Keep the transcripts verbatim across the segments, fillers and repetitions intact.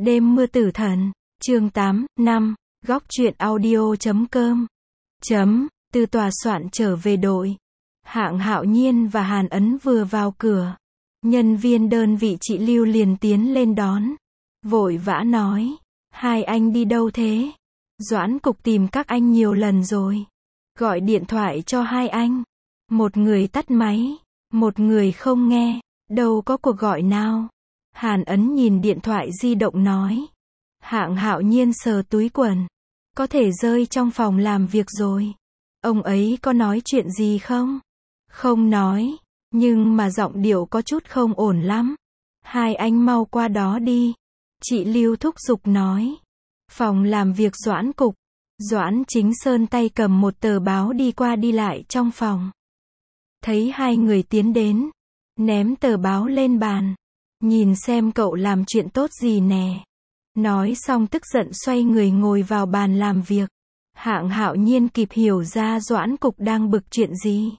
Đêm mưa tử thần, chương tám, năm, góc truyện audio chấm com. Chấm, từ tòa soạn trở về đội. Hạng Hạo Nhiên và Hàn Ấn vừa vào cửa. Nhân viên đơn vị chị Lưu liền tiến lên đón. Vội vã nói, hai anh đi đâu thế? Doãn cục tìm các anh nhiều lần rồi. Gọi điện thoại cho hai anh. Một người tắt máy, một người không nghe, đâu có cuộc gọi nào. Hàn Ấn nhìn điện thoại di động nói. Hạng Hạo Nhiên sờ túi quần. Có thể rơi trong phòng làm việc rồi. Ông ấy có nói chuyện gì không? Không nói, nhưng mà giọng điệu có chút không ổn lắm. Hai anh mau qua đó đi. Chị Lưu thúc giục nói. Phòng làm việc Doãn cục. Doãn Chính Sơn tay cầm một tờ báo đi qua đi lại trong phòng. Thấy hai người tiến đến. Ném tờ báo lên bàn. Nhìn xem cậu làm chuyện tốt gì nè. Nói xong tức giận xoay người ngồi vào bàn làm việc. Hạng Hạo Nhiên kịp hiểu ra Doãn cục đang bực chuyện gì.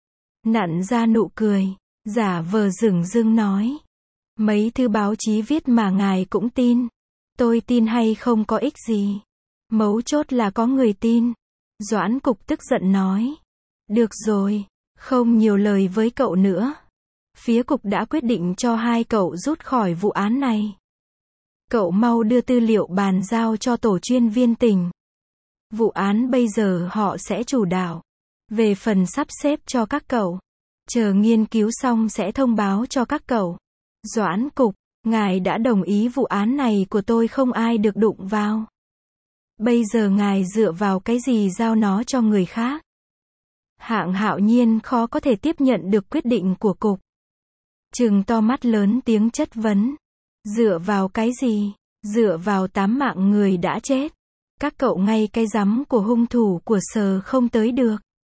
Nặn ra nụ cười, giả vờ dửng dưng nói. Mấy thư báo chí viết mà ngài cũng tin. Tôi tin hay không có ích gì. Mấu chốt là có người tin. Doãn cục tức giận nói. Được rồi, không nhiều lời với cậu nữa. Phía cục đã quyết định cho hai cậu rút khỏi vụ án này. Cậu mau đưa tư liệu bàn giao cho tổ chuyên viên tỉnh. Vụ án bây giờ họ sẽ chủ đạo. Về phần sắp xếp cho các cậu. Chờ nghiên cứu xong sẽ thông báo cho các cậu. Doãn cục, ngài đã đồng ý vụ án này của tôi không ai được đụng vào. Bây giờ ngài dựa vào cái gì giao nó cho người khác? Hạng Hạo Nhiên khó có thể tiếp nhận được quyết định của cục. Trừng to mắt lớn tiếng chất vấn. Dựa vào cái gì? Dựa vào tám mạng người đã chết. Các cậu ngay cái rắm của hung thủ của Sở không tới được.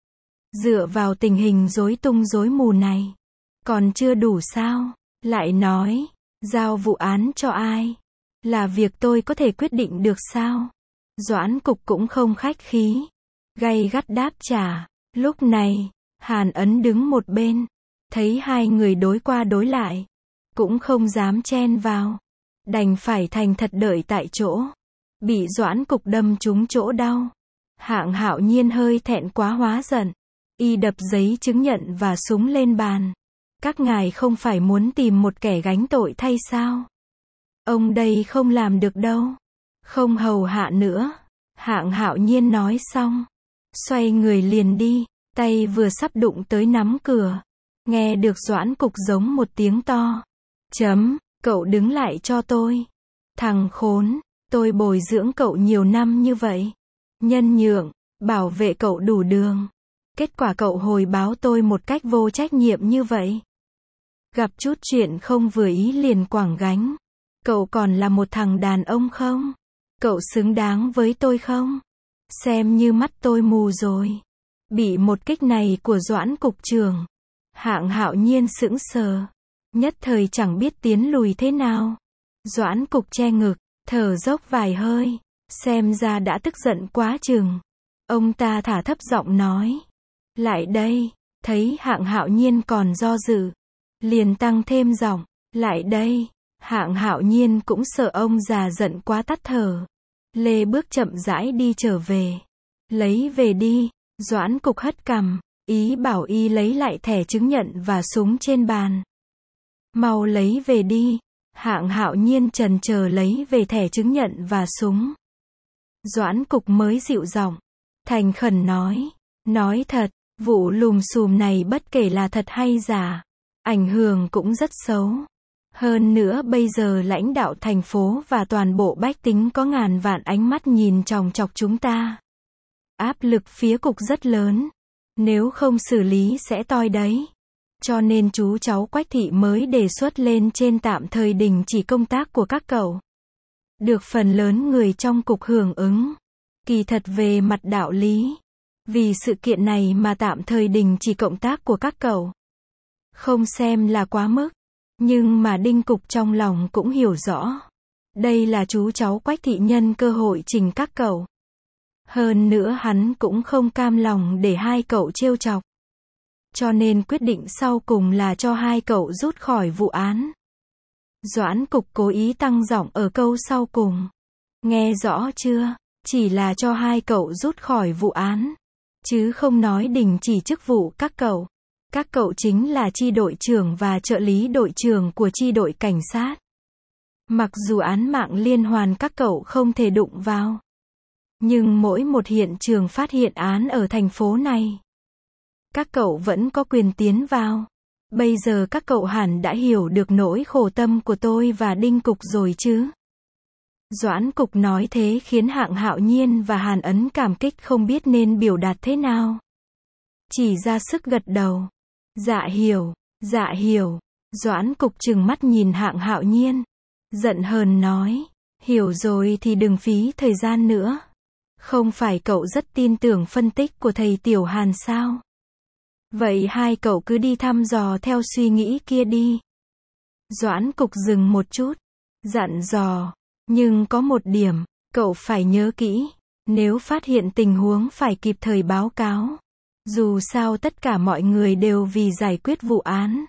Dựa vào tình hình rối tung rối mù này. Còn chưa đủ sao? Lại nói, giao vụ án cho ai? Là việc tôi có thể quyết định được sao? Doãn cục cũng không khách khí. Gay gắt đáp trả. Lúc này, Hàn Ấn đứng một bên. Thấy hai người đối qua đối lại. Cũng không dám chen vào. Đành phải thành thật đợi tại chỗ. Bị Doãn cục đâm trúng chỗ đau. Hạng Hạo Nhiên hơi thẹn quá hóa giận. Y đập giấy chứng nhận và súng lên bàn. Các ngài không phải muốn tìm một kẻ gánh tội thay sao? Ông đây không làm được đâu. Không hầu hạ nữa. Hạng Hạo Nhiên nói xong. Xoay người liền đi. Tay vừa sắp đụng tới nắm cửa. Nghe được Doãn cục giống một tiếng to. Chấm, cậu đứng lại cho tôi. Thằng khốn, tôi bồi dưỡng cậu nhiều năm như vậy. Nhân nhượng, bảo vệ cậu đủ đường. Kết quả cậu hồi báo tôi một cách vô trách nhiệm như vậy. Gặp chút chuyện không vừa ý liền quẳng gánh. Cậu còn là một thằng đàn ông không? Cậu xứng đáng với tôi không? Xem như mắt tôi mù rồi. Bị một kích này của Doãn cục trưởng. Hạng Hạo Nhiên sững sờ. Nhất thời chẳng biết tiến lùi thế nào. Doãn cục che ngực, thở dốc vài hơi. Xem ra đã tức giận quá chừng. Ông ta thả thấp giọng nói. Lại đây. Thấy Hạng Hạo Nhiên còn do dự. Liền tăng thêm giọng. Lại đây. Hạng Hạo Nhiên cũng sợ ông già giận quá tắt thở. Lê bước chậm rãi đi trở về. Lấy về đi. Doãn cục hất cằm. Ý bảo y lấy lại thẻ chứng nhận và súng trên bàn. Mau lấy về đi. Hạng Hạo Nhiên chần chờ lấy về thẻ chứng nhận và súng. Doãn cục mới dịu giọng. Thành khẩn nói. Nói thật, vụ lùm xùm này bất kể là thật hay giả. Ảnh hưởng cũng rất xấu. Hơn nữa bây giờ lãnh đạo thành phố và toàn bộ bách tính có ngàn vạn ánh mắt nhìn chòng chọc chúng ta. Áp lực phía cục rất lớn. Nếu không xử lý sẽ toi đấy. Cho nên chú cháu Quách Thị mới đề xuất lên trên tạm thời đình chỉ công tác của các cậu. Được phần lớn người trong cục hưởng ứng. Kỳ thật về mặt đạo lý. Vì sự kiện này mà tạm thời đình chỉ công tác của các cậu. Không xem là quá mức. Nhưng mà đinh cục trong lòng cũng hiểu rõ. Đây là chú cháu Quách Thị nhân cơ hội trình các cậu. Hơn nữa hắn cũng không cam lòng để hai cậu trêu chọc. Cho nên quyết định sau cùng là cho hai cậu rút khỏi vụ án. Doãn Cục cố ý tăng giọng ở câu sau cùng. Nghe rõ chưa? Chỉ là cho hai cậu rút khỏi vụ án. Chứ không nói đình chỉ chức vụ các cậu. Các cậu chính là chi đội trưởng và trợ lý đội trưởng của chi đội cảnh sát. Mặc dù án mạng liên hoàn các cậu không thể đụng vào. Nhưng mỗi một hiện trường phát hiện án ở thành phố này, các cậu vẫn có quyền tiến vào. Bây giờ các cậu hẳn đã hiểu được nỗi khổ tâm của tôi và Đinh Cục rồi chứ. Doãn Cục nói thế khiến Hạng Hạo Nhiên và Hàn Ấn cảm kích không biết nên biểu đạt thế nào. Chỉ ra sức gật đầu. Dạ hiểu, dạ hiểu. Doãn Cục trừng mắt nhìn Hạng Hạo Nhiên. Giận hờn nói. Hiểu rồi thì đừng phí thời gian nữa. Không phải cậu rất tin tưởng phân tích của thầy Tiểu Hàn sao? Vậy hai cậu cứ đi thăm dò theo suy nghĩ kia đi. Doãn Cục dừng một chút. Dặn dò. Nhưng có một điểm, cậu phải nhớ kỹ. Nếu phát hiện tình huống phải kịp thời báo cáo. Dù sao tất cả mọi người đều vì giải quyết vụ án.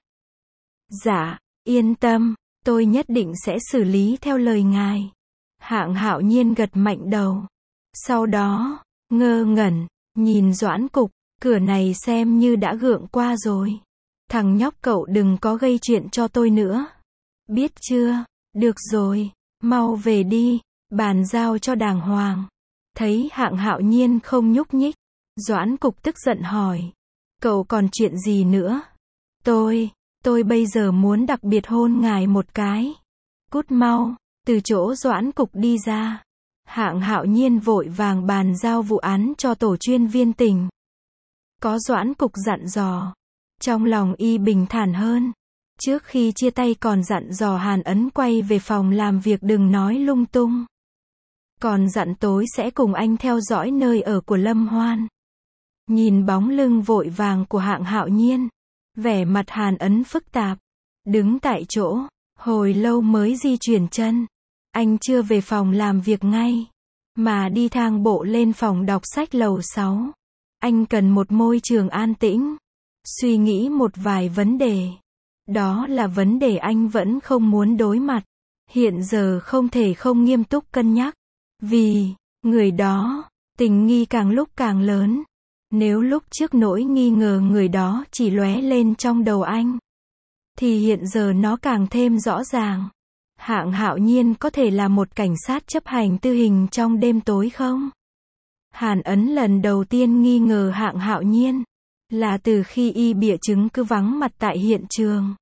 Dạ, yên tâm, tôi nhất định sẽ xử lý theo lời ngài. Hạng Hạo Nhiên gật mạnh đầu. Sau đó, ngơ ngẩn, nhìn Doãn Cục, cửa này xem như đã gượng qua rồi. Thằng nhóc cậu đừng có gây chuyện cho tôi nữa. Biết chưa? Được rồi, mau về đi, bàn giao cho đàng hoàng. Thấy Hạng Hạo Nhiên không nhúc nhích, Doãn Cục tức giận hỏi. Cậu còn chuyện gì nữa? Tôi, tôi bây giờ muốn đặc biệt hôn ngài một cái. Cút mau, từ chỗ Doãn Cục đi ra. Hạng Hạo Nhiên vội vàng bàn giao vụ án cho tổ chuyên viên tỉnh. Có Doãn Cục dặn dò. Trong lòng y bình thản hơn. Trước khi chia tay còn dặn dò Hàn Ấn quay về phòng làm việc đừng nói lung tung. Còn dặn tối sẽ cùng anh theo dõi nơi ở của Lâm Hoan. Nhìn bóng lưng vội vàng của Hạng Hạo Nhiên, vẻ mặt Hàn Ấn phức tạp, đứng tại chỗ, hồi lâu mới di chuyển chân. Anh chưa về phòng làm việc ngay, mà đi thang bộ lên phòng đọc sách lầu sáu. Anh cần một môi trường an tĩnh, suy nghĩ một vài vấn đề. Đó là vấn đề anh vẫn không muốn đối mặt. Hiện giờ không thể không nghiêm túc cân nhắc. Vì, người đó, tình nghi càng lúc càng lớn. Nếu lúc trước nỗi nghi ngờ người đó chỉ lóe lên trong đầu anh, thì hiện giờ nó càng thêm rõ ràng. Hạng Hạo Nhiên có thể là một cảnh sát chấp hành tư hình trong đêm tối không? Hàn Ấn lần đầu tiên nghi ngờ Hạng Hạo Nhiên là từ khi y bịa chứng cứ vắng mặt tại hiện trường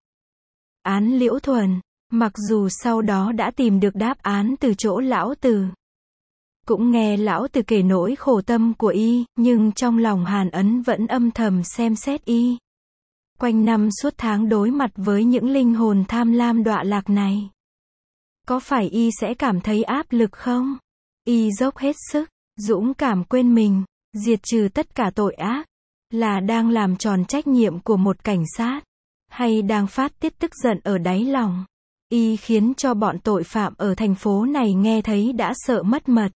án Liễu Thuần. Mặc dù sau đó đã tìm được đáp án từ chỗ lão tử, cũng nghe lão tử kể nỗi khổ tâm của y, nhưng trong lòng Hàn Ấn vẫn âm thầm xem xét y. Quanh năm suốt tháng đối mặt với những linh hồn tham lam đọa lạc này, có phải y sẽ cảm thấy áp lực không? Y dốc hết sức, dũng cảm quên mình, diệt trừ tất cả tội ác, là đang làm tròn trách nhiệm của một cảnh sát, hay đang phát tiết tức giận ở đáy lòng? Y khiến cho bọn tội phạm ở thành phố này nghe thấy đã sợ mất mật.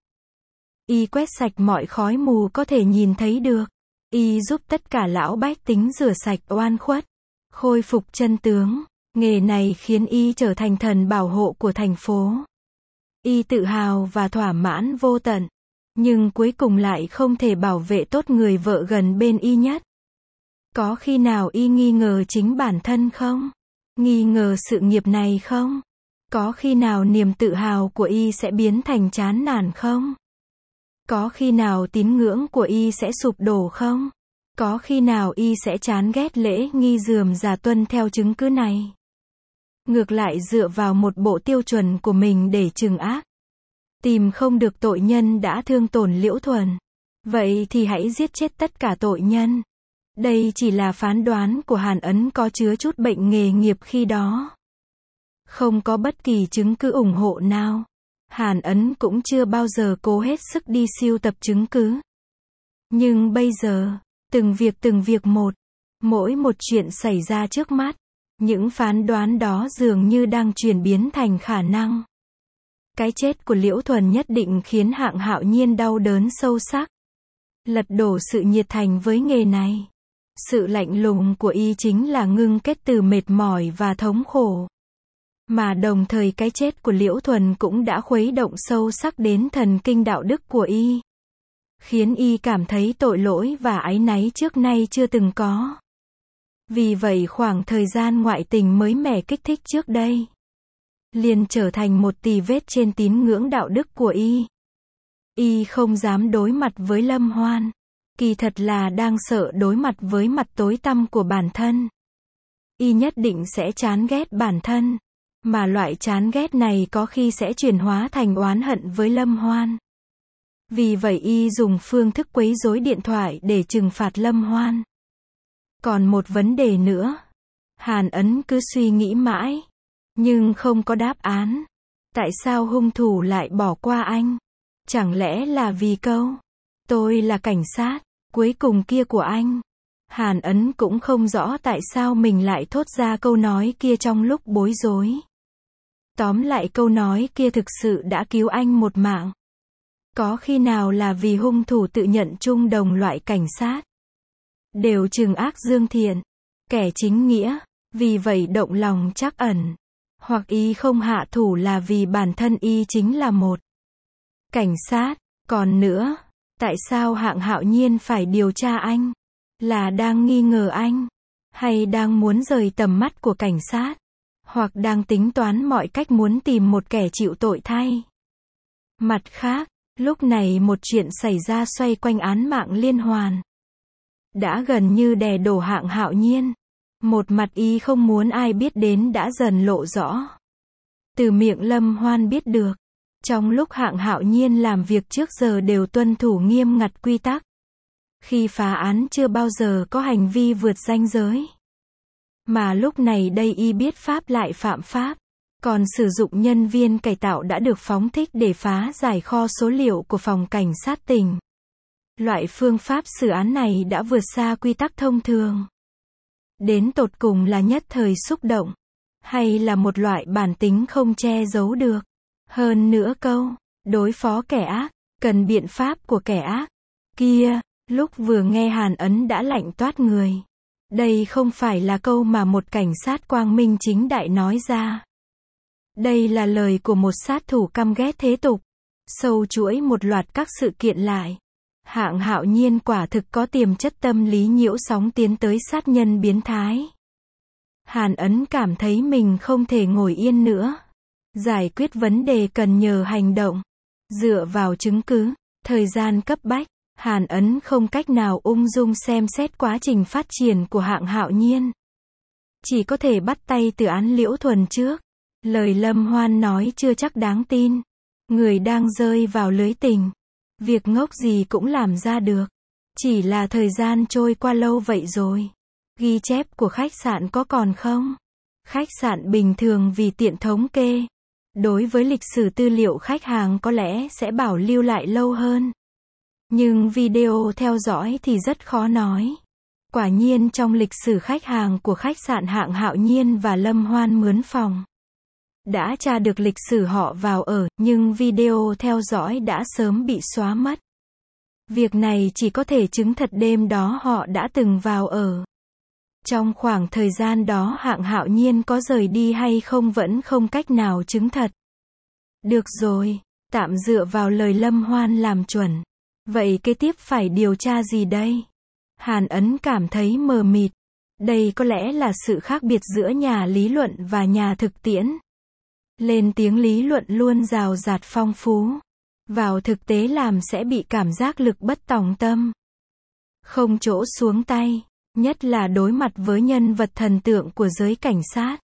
Y quét sạch mọi khói mù có thể nhìn thấy được. Y giúp tất cả lão bách tính rửa sạch oan khuất, khôi phục chân tướng. Nghề này khiến y trở thành thần bảo hộ của thành phố. Y tự hào và thỏa mãn vô tận, nhưng cuối cùng lại không thể bảo vệ tốt người vợ gần bên y nhất. Có khi nào y nghi ngờ chính bản thân không? Nghi ngờ sự nghiệp này không? Có khi nào niềm tự hào của y sẽ biến thành chán nản không? Có khi nào tín ngưỡng của y sẽ sụp đổ không? Có khi nào y sẽ chán ghét lễ nghi rườm rà tuân theo chứng cứ này? Ngược lại dựa vào một bộ tiêu chuẩn của mình để trừng ác. Tìm không được tội nhân đã thương tổn Liễu Thuần. Vậy thì hãy giết chết tất cả tội nhân. Đây chỉ là phán đoán của Hàn Ấn có chứa chút bệnh nghề nghiệp khi đó. Không có bất kỳ chứng cứ ủng hộ nào. Hàn Ấn cũng chưa bao giờ cố hết sức đi sưu tập chứng cứ. Nhưng bây giờ, từng việc từng việc một, mỗi một chuyện xảy ra trước mắt, những phán đoán đó dường như đang chuyển biến thành khả năng. Cái chết của Liễu Thuần nhất định khiến Hạng Hạo Nhiên đau đớn sâu sắc. Lật đổ sự nhiệt thành với nghề này. Sự lạnh lùng của y chính là ngưng kết từ mệt mỏi và thống khổ. Mà đồng thời cái chết của Liễu Thuần cũng đã khuấy động sâu sắc đến thần kinh đạo đức của y. Khiến y cảm thấy tội lỗi và áy náy trước nay chưa từng có. Vì vậy khoảng thời gian ngoại tình mới mẻ kích thích trước đây, liền trở thành một tì vết trên tín ngưỡng đạo đức của y. Y không dám đối mặt với Lâm Hoan. Kỳ thật là đang sợ đối mặt với mặt tối tăm của bản thân. Y nhất định sẽ chán ghét bản thân. Mà loại chán ghét này có khi sẽ chuyển hóa thành oán hận với Lâm Hoan. Vì vậy y dùng phương thức quấy rối điện thoại để trừng phạt Lâm Hoan. Còn một vấn đề nữa. Hàn Ấn cứ suy nghĩ mãi, nhưng không có đáp án. Tại sao hung thủ lại bỏ qua anh? Chẳng lẽ là vì câu "tôi là cảnh sát" cuối cùng kia của anh? Hàn Ấn cũng không rõ tại sao mình lại thốt ra câu nói kia trong lúc bối rối. Tóm lại câu nói kia thực sự đã cứu anh một mạng. Có khi nào là vì hung thủ tự nhận chung đồng loại cảnh sát đều trừng ác dương thiện, kẻ chính nghĩa, vì vậy động lòng trắc ẩn. Hoặc y không hạ thủ là vì bản thân y chính là một cảnh sát. Còn nữa, tại sao Hạng Hạo Nhiên phải điều tra anh? Là đang nghi ngờ anh? Hay đang muốn rời tầm mắt của cảnh sát? Hoặc đang tính toán mọi cách muốn tìm một kẻ chịu tội thay? Mặt khác, lúc này một chuyện xảy ra xoay quanh án mạng liên hoàn. Đã gần như đè đổ Hạng Hạo Nhiên. Một mặt y không muốn ai biết đến đã dần lộ rõ. Từ miệng Lâm Hoan biết được. Trong lúc Hạng Hạo Nhiên làm việc trước giờ đều tuân thủ nghiêm ngặt quy tắc. Khi phá án chưa bao giờ có hành vi vượt ranh giới. Mà lúc này đây y biết pháp lại phạm pháp. Còn sử dụng nhân viên cải tạo đã được phóng thích để phá giải kho số liệu của phòng cảnh sát tỉnh. Loại phương pháp xử án này đã vượt xa quy tắc thông thường. Đến tột cùng là nhất thời xúc động, hay là một loại bản tính không che giấu được. Hơn nữa câu, đối phó kẻ ác, cần biện pháp của kẻ ác. Kia, lúc vừa nghe Hàn Ấn đã lạnh toát người. Đây không phải là câu mà một cảnh sát quang minh chính đại nói ra. Đây là lời của một sát thủ căm ghét thế tục. Sâu chuỗi một loạt các sự kiện lại. Hạng Hạo Nhiên quả thực có tiềm chất tâm lý nhiễu sóng tiến tới sát nhân biến thái. Hàn Ấn cảm thấy mình không thể ngồi yên nữa. Giải quyết vấn đề cần nhờ hành động. Dựa vào chứng cứ, thời gian cấp bách, Hàn Ấn không cách nào ung dung xem xét quá trình phát triển của Hạng Hạo Nhiên. Chỉ có thể bắt tay từ án Liễu Thuần trước. Lời Lâm Hoan nói chưa chắc đáng tin. Người đang rơi vào lưới tình. Việc ngốc gì cũng làm ra được. Chỉ là thời gian trôi qua lâu vậy rồi. Ghi chép của khách sạn có còn không? Khách sạn bình thường vì tiện thống kê. Đối với lịch sử tư liệu khách hàng có lẽ sẽ bảo lưu lại lâu hơn. Nhưng video theo dõi thì rất khó nói. Quả nhiên trong lịch sử khách hàng của khách sạn Hạng Hạo Nhiên và Lâm Hoan mướn phòng. Đã tra được lịch sử họ vào ở, nhưng video theo dõi đã sớm bị xóa mất. Việc này chỉ có thể chứng thật đêm đó họ đã từng vào ở. Trong khoảng thời gian đó Hạng Hạo Nhiên có rời đi hay không vẫn không cách nào chứng thật. Được rồi, tạm dựa vào lời Lâm Hoan làm chuẩn. Vậy kế tiếp phải điều tra gì đây? Hàn Ấn cảm thấy mờ mịt. Đây có lẽ là sự khác biệt giữa nhà lý luận và nhà thực tiễn. Lên tiếng lý luận luôn rào rạt phong phú. Vào thực tế làm sẽ bị cảm giác lực bất tòng tâm. Không chỗ xuống tay. Nhất là đối mặt với nhân vật thần tượng của giới cảnh sát.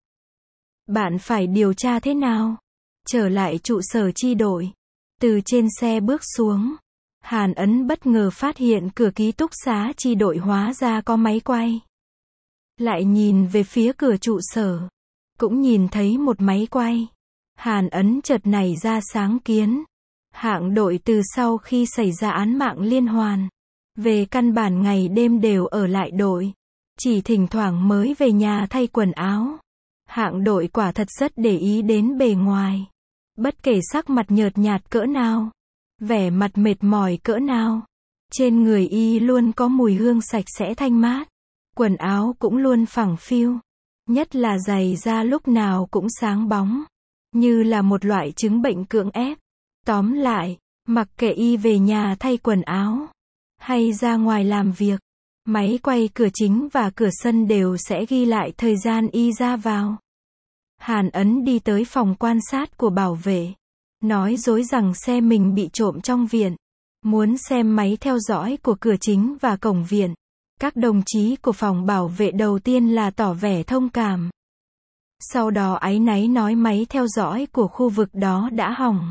Bạn phải điều tra thế nào? Trở lại trụ sở chi đội. Từ trên xe bước xuống. Hàn Ấn bất ngờ phát hiện cửa ký túc xá chi đội hóa ra có máy quay. Lại nhìn về phía cửa trụ sở. Cũng nhìn thấy một máy quay. Hàn Ấn chợt nảy ra sáng kiến. Hạng đội từ sau khi xảy ra án mạng liên hoàn. Về căn bản ngày đêm đều ở lại đội. Chỉ thỉnh thoảng mới về nhà thay quần áo. Hạng đội quả thật rất để ý đến bề ngoài. Bất kể sắc mặt nhợt nhạt cỡ nào. Vẻ mặt mệt mỏi cỡ nào. Trên người y luôn có mùi hương sạch sẽ thanh mát. Quần áo cũng luôn phẳng phiu. Nhất là giày da lúc nào cũng sáng bóng, như là một loại chứng bệnh cưỡng ép. Tóm lại, mặc kệ y về nhà thay quần áo, hay ra ngoài làm việc, máy quay cửa chính và cửa sân đều sẽ ghi lại thời gian y ra vào. Hàn Ấn đi tới phòng quan sát của bảo vệ, nói dối rằng xe mình bị trộm trong viện, muốn xem máy theo dõi của cửa chính và cổng viện. Các đồng chí của phòng bảo vệ đầu tiên là tỏ vẻ thông cảm. Sau đó áy náy nói máy theo dõi của khu vực đó đã hỏng.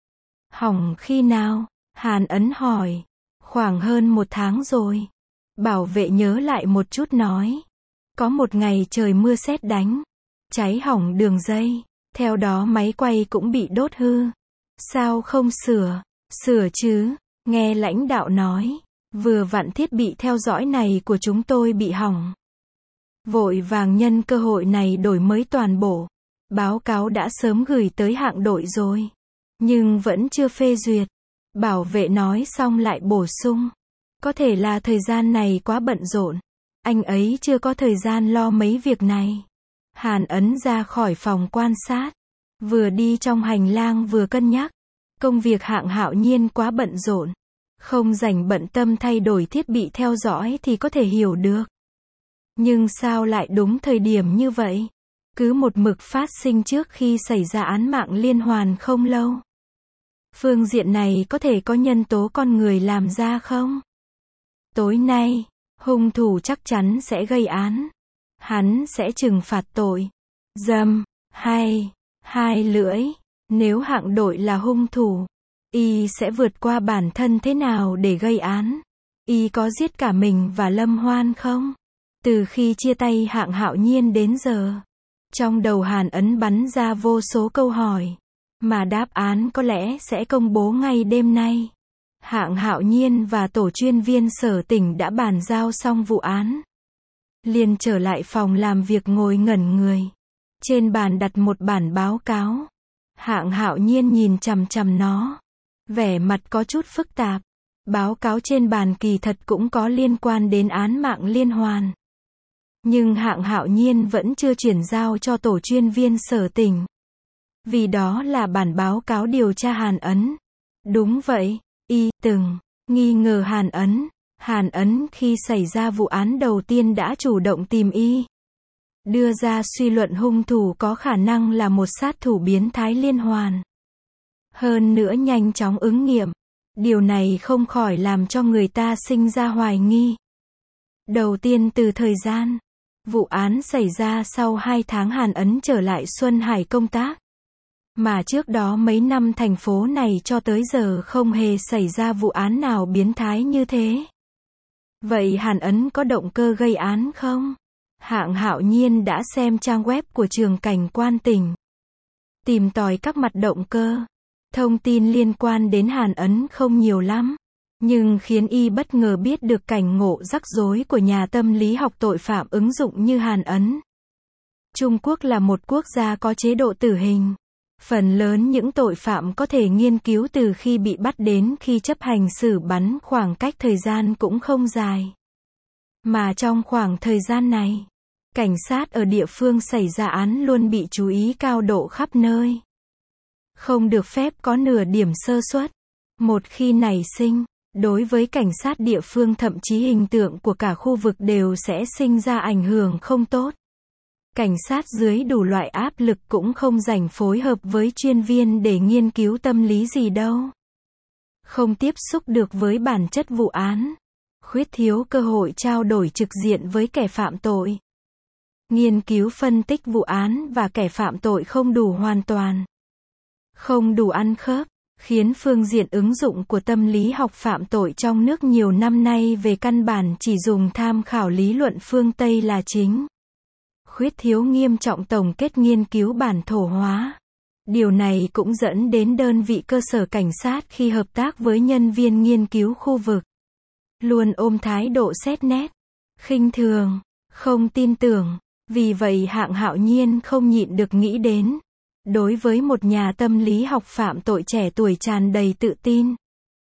Hỏng khi nào? Hàn Ấn hỏi. Khoảng hơn một tháng rồi. Bảo vệ nhớ lại một chút nói. Có một ngày trời mưa sét đánh, cháy hỏng đường dây, theo đó máy quay cũng bị đốt hư. Sao không sửa? Sửa chứ, nghe lãnh đạo nói. Vừa vặn thiết bị theo dõi này của chúng tôi bị hỏng. Vội vàng nhân cơ hội này đổi mới toàn bộ. Báo cáo đã sớm gửi tới hạng đội rồi, nhưng vẫn chưa phê duyệt. Bảo vệ nói xong lại bổ sung. Có thể là thời gian này quá bận rộn. Anh ấy chưa có thời gian lo mấy việc này. Hàn Ấn ra khỏi phòng quan sát. Vừa đi trong hành lang vừa cân nhắc. Công việc Hạng Hạo Nhiên quá bận rộn. Không rảnh bận tâm thay đổi thiết bị theo dõi thì có thể hiểu được. Nhưng sao lại đúng thời điểm như vậy? Cứ một mực phát sinh trước khi xảy ra án mạng liên hoàn không lâu. Phương diện này có thể có nhân tố con người làm ra không? Tối nay, hung thủ chắc chắn sẽ gây án. Hắn sẽ trừng phạt tội dâm, hay, hai lưỡi. Nếu hạng đội là hung thủ, y sẽ vượt qua bản thân thế nào để gây án? Y có giết cả mình và Lâm Hoan không? Từ khi chia tay Hạng Hạo Nhiên đến giờ, trong đầu Hàn Ấn bắn ra vô số câu hỏi, mà đáp án có lẽ sẽ công bố ngay đêm nay. Hạng Hạo Nhiên và tổ chuyên viên sở tỉnh đã bàn giao xong vụ án. Liền trở lại phòng làm việc ngồi ngẩn người. Trên bàn đặt một bản báo cáo. Hạng Hạo Nhiên nhìn chằm chằm nó. Vẻ mặt có chút phức tạp. Báo cáo trên bàn kỳ thật cũng có liên quan đến án mạng liên hoàn. Nhưng Hạng Hạo Nhiên vẫn chưa chuyển giao cho tổ chuyên viên sở tỉnh. Vì đó là bản báo cáo điều tra Hàn Ấn. Đúng vậy, y từng nghi ngờ Hàn Ấn. Hàn Ấn khi xảy ra vụ án đầu tiên đã chủ động tìm y. Đưa ra suy luận hung thủ có khả năng là một sát thủ biến thái liên hoàn. Hơn nữa nhanh chóng ứng nghiệm. Điều này không khỏi làm cho người ta sinh ra hoài nghi. Đầu tiên từ thời gian. Vụ án xảy ra sau hai tháng Hàn Ấn trở lại Xuân Hải công tác. Mà trước đó mấy năm thành phố này cho tới giờ không hề xảy ra vụ án nào biến thái như thế. Vậy Hàn Ấn có động cơ gây án không? Hạng Hạo Nhiên đã xem trang web của trường cảnh quan tỉnh. Tìm tòi các mặt động cơ. Thông tin liên quan đến Hàn Ấn không nhiều lắm. Nhưng khiến y bất ngờ biết được cảnh ngộ rắc rối của nhà tâm lý học tội phạm ứng dụng như Hàn Ấn. Trung Quốc là một quốc gia có chế độ tử hình. Phần lớn những tội phạm có thể nghiên cứu từ khi bị bắt đến khi chấp hành xử bắn khoảng cách thời gian cũng không dài. Mà trong khoảng thời gian này, cảnh sát ở địa phương xảy ra án luôn bị chú ý cao độ khắp nơi. Không được phép có nửa điểm sơ suất. Một khi nảy sinh, đối với cảnh sát địa phương thậm chí hình tượng của cả khu vực đều sẽ sinh ra ảnh hưởng không tốt. Cảnh sát dưới đủ loại áp lực cũng không rảnh phối hợp với chuyên viên để nghiên cứu tâm lý gì đâu. Không tiếp xúc được với bản chất vụ án. Khuyết thiếu cơ hội trao đổi trực diện với kẻ phạm tội. Nghiên cứu phân tích vụ án và kẻ phạm tội không đủ hoàn toàn. Không đủ ăn khớp, khiến phương diện ứng dụng của tâm lý học phạm tội trong nước nhiều năm nay về căn bản chỉ dùng tham khảo lý luận phương Tây là chính. Khuyết thiếu nghiêm trọng tổng kết nghiên cứu bản thổ hóa. Điều này cũng dẫn đến đơn vị cơ sở cảnh sát khi hợp tác với nhân viên nghiên cứu khu vực. Luôn ôm thái độ xét nét, khinh thường, không tin tưởng. Vì vậy Hạng Hạo Nhiên không nhịn được nghĩ đến. Đối với một nhà tâm lý học phạm tội trẻ tuổi tràn đầy tự tin,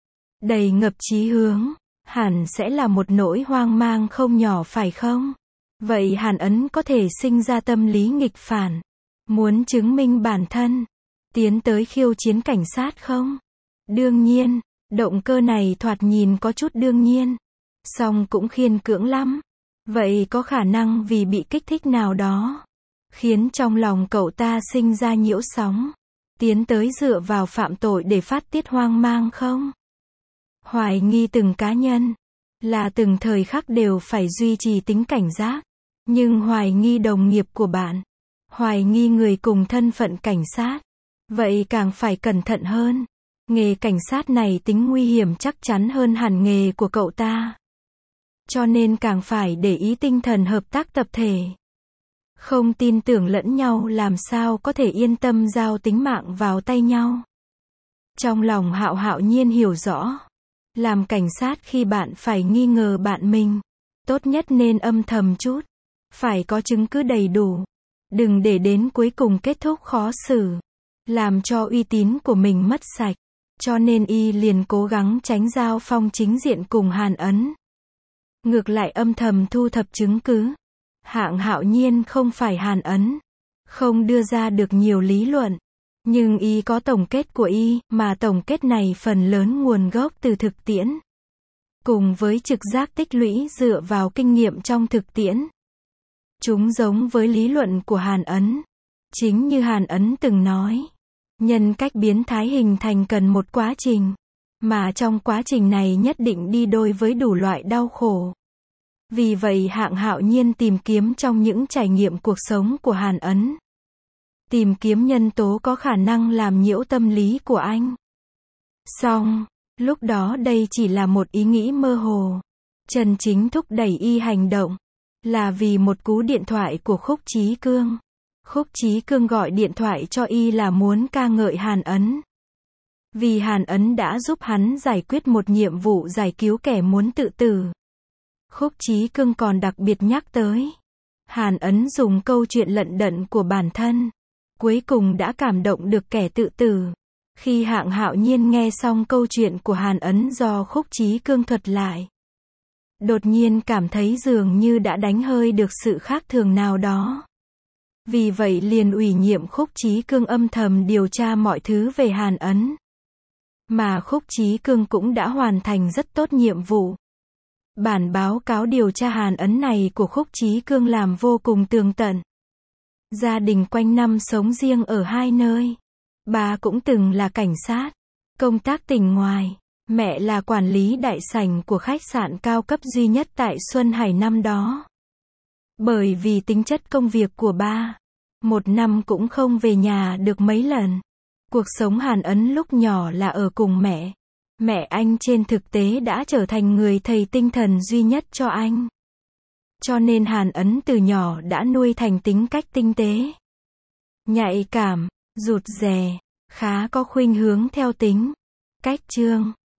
đầy ngập chí hướng, hẳn sẽ là một nỗi hoang mang không nhỏ phải không? Vậy Hàn Ấn có thể sinh ra tâm lý nghịch phản, muốn chứng minh bản thân, tiến tới khiêu chiến cảnh sát không? Đương nhiên, động cơ này thoạt nhìn có chút đương nhiên, song cũng khiên cưỡng lắm. Vậy có khả năng vì bị kích thích nào đó, khiến trong lòng cậu ta sinh ra nhiễu sóng, tiến tới dựa vào phạm tội để phát tiết hoang mang không? Hoài nghi từng cá nhân, là từng thời khắc đều phải duy trì tính cảnh giác, nhưng hoài nghi đồng nghiệp của bạn, hoài nghi người cùng thân phận cảnh sát, vậy càng phải cẩn thận hơn. Nghề cảnh sát này tính nguy hiểm chắc chắn hơn hẳn nghề của cậu ta. Cho nên càng phải để ý tinh thần hợp tác tập thể. Không tin tưởng lẫn nhau làm sao có thể yên tâm giao tính mạng vào tay nhau. Trong lòng Hạo Hạo Nhiên hiểu rõ, làm cảnh sát khi bạn phải nghi ngờ bạn mình, tốt nhất nên âm thầm chút, phải có chứng cứ đầy đủ, đừng để đến cuối cùng kết thúc khó xử, làm cho uy tín của mình mất sạch. Cho nên y liền cố gắng tránh giao phong chính diện cùng Hàn Ấn. Ngược lại âm thầm thu thập chứng cứ. Hạng Hạo Nhiên không phải Hàn Ấn, không đưa ra được nhiều lý luận, nhưng y có tổng kết của y, mà tổng kết này phần lớn nguồn gốc từ thực tiễn, cùng với trực giác tích lũy dựa vào kinh nghiệm trong thực tiễn. Chúng giống với lý luận của Hàn Ấn. Chính như Hàn Ấn từng nói, nhân cách biến thái hình thành cần một quá trình, mà trong quá trình này nhất định đi đôi với đủ loại đau khổ. Vì vậy Hạng Hạo Nhiên tìm kiếm trong những trải nghiệm cuộc sống của Hàn Ấn, tìm kiếm nhân tố có khả năng làm nhiễu tâm lý của anh. Song, lúc đó đây chỉ là một ý nghĩ mơ hồ. Chân chính thúc đẩy y hành động, là vì một cú điện thoại của Khúc Chí Cương. Khúc Chí Cương gọi điện thoại cho y là muốn ca ngợi Hàn Ấn. Vì Hàn Ấn đã giúp hắn giải quyết một nhiệm vụ giải cứu kẻ muốn tự tử. Khúc Chí Cương còn đặc biệt nhắc tới, Hàn Ấn dùng câu chuyện lận đận của bản thân, cuối cùng đã cảm động được kẻ tự tử. Khi Hạng Hạo Nhiên nghe xong câu chuyện của Hàn Ấn do Khúc Chí Cương thuật lại, đột nhiên cảm thấy dường như đã đánh hơi được sự khác thường nào đó. Vì vậy liền ủy nhiệm Khúc Chí Cương âm thầm điều tra mọi thứ về Hàn Ấn. Mà Khúc Chí Cương cũng đã hoàn thành rất tốt nhiệm vụ. Bản báo cáo điều tra Hàn Ấn này của Khúc Chí Cương làm vô cùng tường tận. Gia đình quanh năm sống riêng ở hai nơi. Bà cũng từng là cảnh sát, công tác tỉnh ngoài. Mẹ là quản lý đại sảnh của khách sạn cao cấp duy nhất tại Xuân Hải năm đó. Bởi vì tính chất công việc của ba, một năm cũng không về nhà được mấy lần. Cuộc sống Hàn Ấn lúc nhỏ là ở cùng mẹ. Mẹ anh trên thực tế đã trở thành người thầy tinh thần duy nhất cho anh. Cho nên Hàn Ấn từ nhỏ đã nuôi thành tính cách tinh tế, nhạy cảm, rụt rè, khá có khuynh hướng theo tính cách Trương.